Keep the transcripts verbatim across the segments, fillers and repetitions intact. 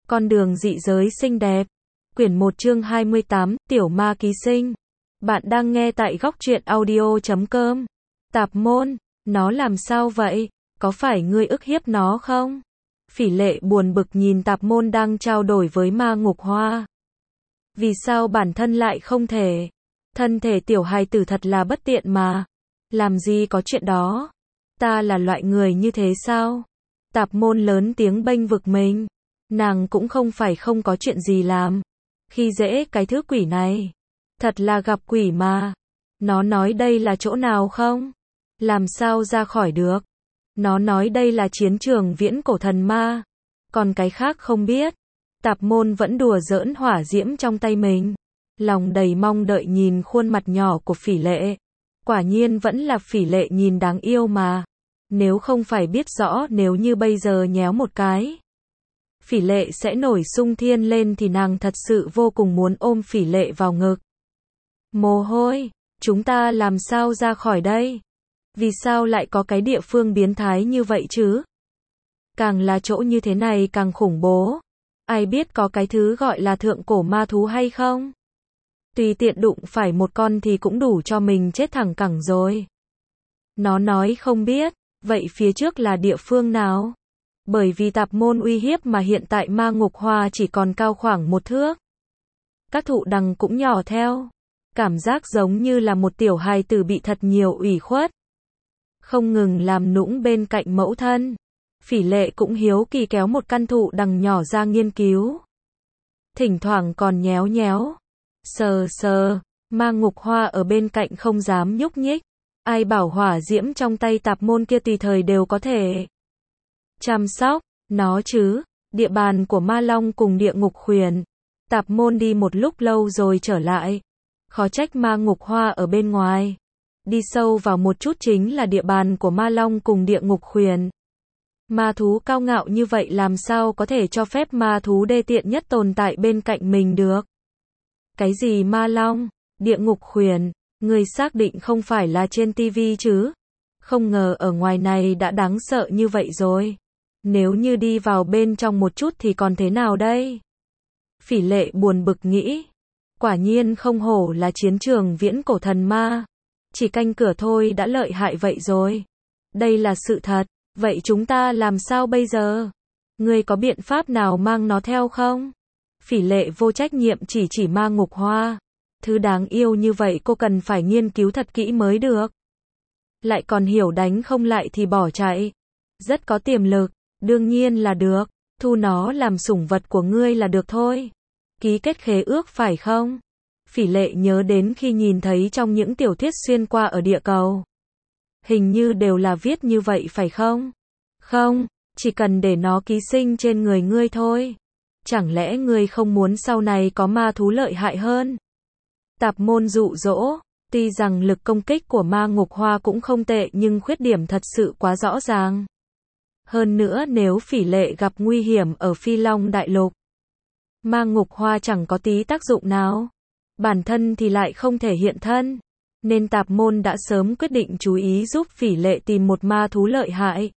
Con đường dị giới xinh đẹp. Quyển một chương hai mươi tám, Tiểu ma ký sinh. Bạn đang nghe tại góc truyện audio chấm com. Tạp môn, nó làm sao vậy? Có phải ngươi ức hiếp nó không? Phỉ Lệ buồn bực nhìn Tạp môn đang trao đổi với ma ngục hoa. Vì sao bản thân lại không thể? Thân thể tiểu hài tử thật là bất tiện mà. Làm gì có chuyện đó? Ta là loại người như thế sao? Tạp môn lớn tiếng bênh vực mình. Nàng cũng không phải không có chuyện gì làm. Khi dễ cái thứ quỷ này. Thật là gặp quỷ mà. Nó nói đây là chỗ nào không? Làm sao ra khỏi được? Nó nói đây là chiến trường viễn cổ thần ma. Còn cái khác không biết. Tạp môn vẫn đùa giỡn hỏa diễm trong tay mình. Lòng đầy mong đợi nhìn khuôn mặt nhỏ của Phỉ Lệ. Quả nhiên vẫn là Phỉ Lệ nhìn đáng yêu mà. Nếu không phải biết rõ nếu như bây giờ nhéo một cái. Phỉ Lệ sẽ nổi sung thiên lên thì nàng thật sự vô cùng muốn ôm Phỉ Lệ vào ngực. Mồ hôi, chúng ta làm sao ra khỏi đây? Vì sao lại có cái địa phương biến thái như vậy chứ? Càng là chỗ như thế này càng khủng bố. Ai biết có cái thứ gọi là thượng cổ ma thú hay không? Tùy tiện đụng phải một con thì cũng đủ cho mình chết thẳng cẳng rồi. Nó nói không biết, vậy phía trước là địa phương nào? Bởi vì tạp môn uy hiếp mà hiện tại ma ngục hoa chỉ còn cao khoảng một thước. Các thụ đằng cũng nhỏ theo. Cảm giác giống như là một tiểu hài tử bị thật nhiều ủy khuất. Không ngừng làm nũng bên cạnh mẫu thân. Phỉ Lệ cũng hiếu kỳ kéo một căn thụ đằng nhỏ ra nghiên cứu. Thỉnh thoảng còn nhéo nhéo. Sờ sờ, ma ngục hoa ở bên cạnh không dám nhúc nhích. Ai bảo hỏa diễm trong tay tạp môn kia tùy thời đều có thể chăm sóc nó chứ. Địa bàn của ma long cùng địa ngục khuyển. Tạp môn đi một lúc lâu rồi trở lại. Khó trách ma ngục hoa ở bên ngoài. Đi sâu vào một chút chính là địa bàn của ma long cùng địa ngục khuyển. Ma thú cao ngạo như vậy làm sao có thể cho phép ma thú đê tiện nhất tồn tại bên cạnh mình được? Cái gì ma long, địa ngục khuyển, người xác định không phải là trên tivi chứ? Không ngờ ở ngoài này đã đáng sợ như vậy rồi. Nếu như đi vào bên trong một chút thì còn thế nào đây? Phỉ Lệ buồn bực nghĩ. Quả nhiên không hổ là chiến trường viễn cổ thần ma. Chỉ canh cửa thôi đã lợi hại vậy rồi. Đây là sự thật. Vậy chúng ta làm sao bây giờ? Ngươi có biện pháp nào mang nó theo không? Phỉ Lệ vô trách nhiệm chỉ chỉ ma ngục hoa. Thứ đáng yêu như vậy cô cần phải nghiên cứu thật kỹ mới được. Lại còn hiểu đánh không lại thì bỏ chạy. Rất có tiềm lực, đương nhiên là được. Thu nó làm sủng vật của ngươi là được thôi. Ký kết khế ước phải không? Phỉ Lệ nhớ đến khi nhìn thấy trong những tiểu thuyết xuyên qua ở địa cầu. Hình như đều là viết như vậy phải không? Không, chỉ cần để nó ký sinh trên người ngươi thôi. Chẳng lẽ ngươi không muốn sau này có ma thú lợi hại hơn? Tạp môn dụ dỗ, tuy rằng lực công kích của ma ngục hoa cũng không tệ nhưng khuyết điểm thật sự quá rõ ràng. Hơn nữa nếu Phỉ Lệ gặp nguy hiểm ở Phi Long Đại Lục, ma ngục hoa chẳng có tí tác dụng nào. Bản thân thì lại không thể hiện thân. Nên tạp môn đã sớm quyết định chú ý giúp Phỉ Lệ tìm một ma thú lợi hại.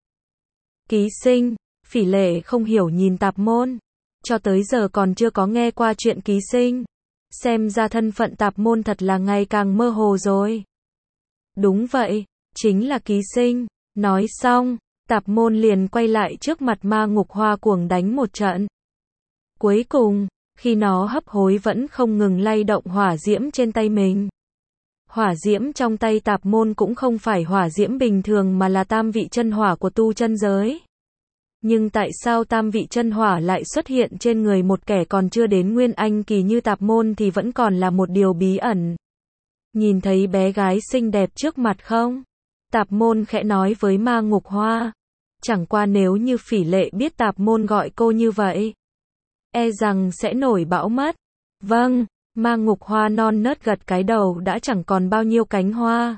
Ký sinh, Phỉ Lệ không hiểu nhìn tạp môn. Cho tới giờ còn chưa có nghe qua chuyện ký sinh. Xem ra thân phận tạp môn thật là ngày càng mơ hồ rồi. Đúng vậy, chính là ký sinh. Nói xong, tạp môn liền quay lại trước mặt ma ngục hoa cuồng đánh một trận. Cuối cùng, khi nó hấp hối vẫn không ngừng lay động hỏa diễm trên tay mình. Hỏa diễm trong tay tạp môn cũng không phải hỏa diễm bình thường mà là tam vị chân hỏa của tu chân giới. Nhưng tại sao tam vị chân hỏa lại xuất hiện trên người một kẻ còn chưa đến nguyên anh kỳ như tạp môn thì vẫn còn là một điều bí ẩn. Nhìn thấy bé gái xinh đẹp trước mặt không? Tạp môn khẽ nói với ma ngục hoa. Chẳng qua nếu như Phỉ Lệ biết tạp môn gọi cô như vậy, e rằng sẽ nổi bão mất. Vâng. Ma ngục hoa non nớt gật cái đầu đã chẳng còn bao nhiêu cánh hoa.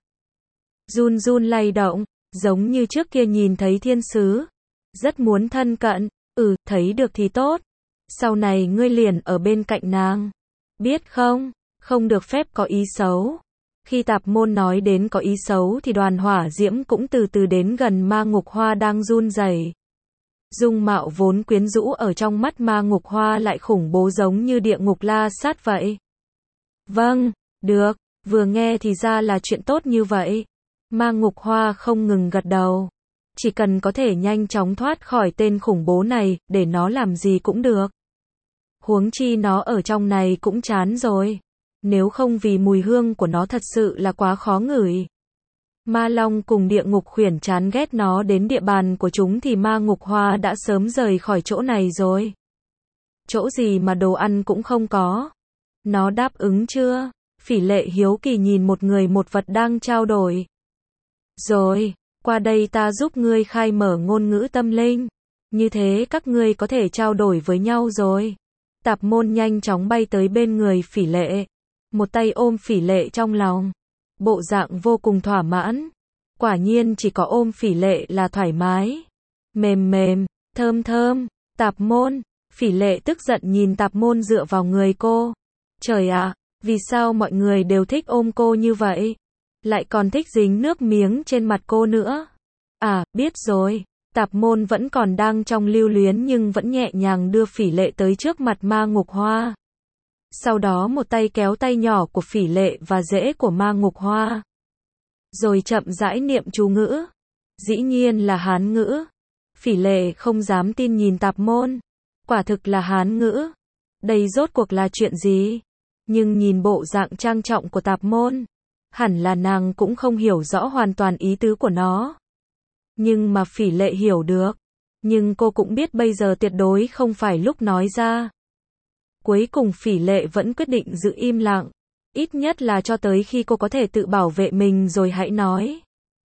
Run run lay động, giống như trước kia nhìn thấy thiên sứ. Rất muốn thân cận, ừ, thấy được thì tốt. Sau này ngươi liền ở bên cạnh nàng. Biết không, không được phép có ý xấu. Khi tạp môn nói đến có ý xấu thì đoàn hỏa diễm cũng từ từ đến gần ma ngục hoa đang run rẩy. Dung mạo vốn quyến rũ ở trong mắt Ma Ngục Hoa lại khủng bố giống như địa ngục la sát vậy. Vâng, được, vừa nghe thì ra là chuyện tốt như vậy. Ma Ngục Hoa không ngừng gật đầu. Chỉ cần có thể nhanh chóng thoát khỏi tên khủng bố này, để nó làm gì cũng được. Huống chi nó ở trong này cũng chán rồi. Nếu không vì mùi hương của nó thật sự là quá khó ngửi. Ma Long cùng địa ngục khuyển chán ghét nó đến địa bàn của chúng thì Ma Ngục Hoa đã sớm rời khỏi chỗ này rồi. Chỗ gì mà đồ ăn cũng không có. Nó đáp ứng chưa? Phỉ Lệ hiếu kỳ nhìn một người một vật đang trao đổi. Rồi, qua đây ta giúp ngươi khai mở ngôn ngữ tâm linh. Như thế các ngươi có thể trao đổi với nhau rồi. Tạp Môn nhanh chóng bay tới bên người Phỉ Lệ. Một tay ôm Phỉ Lệ trong lòng. Bộ dạng vô cùng thỏa mãn. Quả nhiên chỉ có ôm Phỉ Lệ là thoải mái. Mềm mềm, thơm thơm. Tạp Môn. Phỉ Lệ tức giận nhìn Tạp Môn dựa vào người cô. Trời ạ, vì sao mọi người đều thích ôm cô như vậy? Lại còn thích dính nước miếng trên mặt cô nữa. À, biết rồi. Tạp Môn vẫn còn đang trong lưu luyến nhưng vẫn nhẹ nhàng đưa Phỉ Lệ tới trước mặt Ma Ngục Hoa. Sau đó một tay kéo tay nhỏ của Phỉ Lệ và rễ của Ma Ngục Hoa. Rồi chậm rãi niệm chú ngữ. Dĩ nhiên là Hán ngữ. Phỉ Lệ không dám tin nhìn Tạp Môn. Quả thực là Hán ngữ. Đây rốt cuộc là chuyện gì? Nhưng nhìn bộ dạng trang trọng của Tạp Môn, hẳn là nàng cũng không hiểu rõ hoàn toàn ý tứ của nó. Nhưng mà Phỉ Lệ hiểu được. Nhưng cô cũng biết bây giờ tuyệt đối không phải lúc nói ra. Cuối cùng Phỉ Lệ vẫn quyết định giữ im lặng. Ít nhất là cho tới khi cô có thể tự bảo vệ mình rồi hãy nói.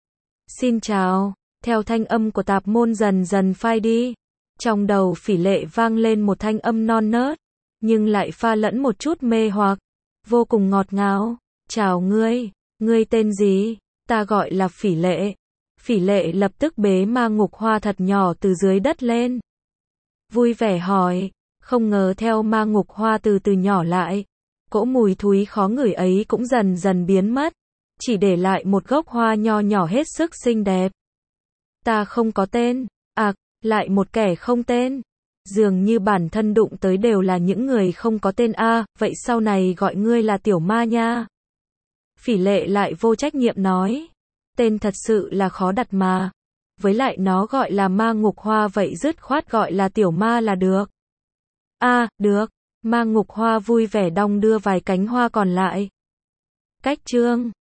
Xin chào. Theo thanh âm của Tạp Môn dần dần phai đi. Trong đầu Phỉ Lệ vang lên một thanh âm non nớt. Nhưng lại pha lẫn một chút mê hoặc. Vô cùng ngọt ngào. Chào ngươi. Ngươi tên gì? Ta gọi là Phỉ Lệ. Phỉ Lệ lập tức bế Ma Ngục Hoa thật nhỏ từ dưới đất lên. Vui vẻ hỏi. Không ngờ theo Ma Ngục Hoa từ từ nhỏ lại. Cỗ mùi thúi khó ngửi ấy cũng dần dần biến mất. Chỉ để lại một gốc hoa nho nhỏ hết sức xinh đẹp. Ta không có tên. À, lại một kẻ không tên. Dường như bản thân đụng tới đều là những người không có tên a, à, vậy sau này gọi ngươi là Tiểu Ma nha. Phỉ Lệ lại vô trách nhiệm nói. Tên thật sự là khó đặt mà. Với lại nó gọi là Ma Ngục Hoa vậy dứt khoát gọi là Tiểu Ma là được. A, à, được. Ma Ngục Hoa vui vẻ đong đưa vài cánh hoa còn lại. Cách chương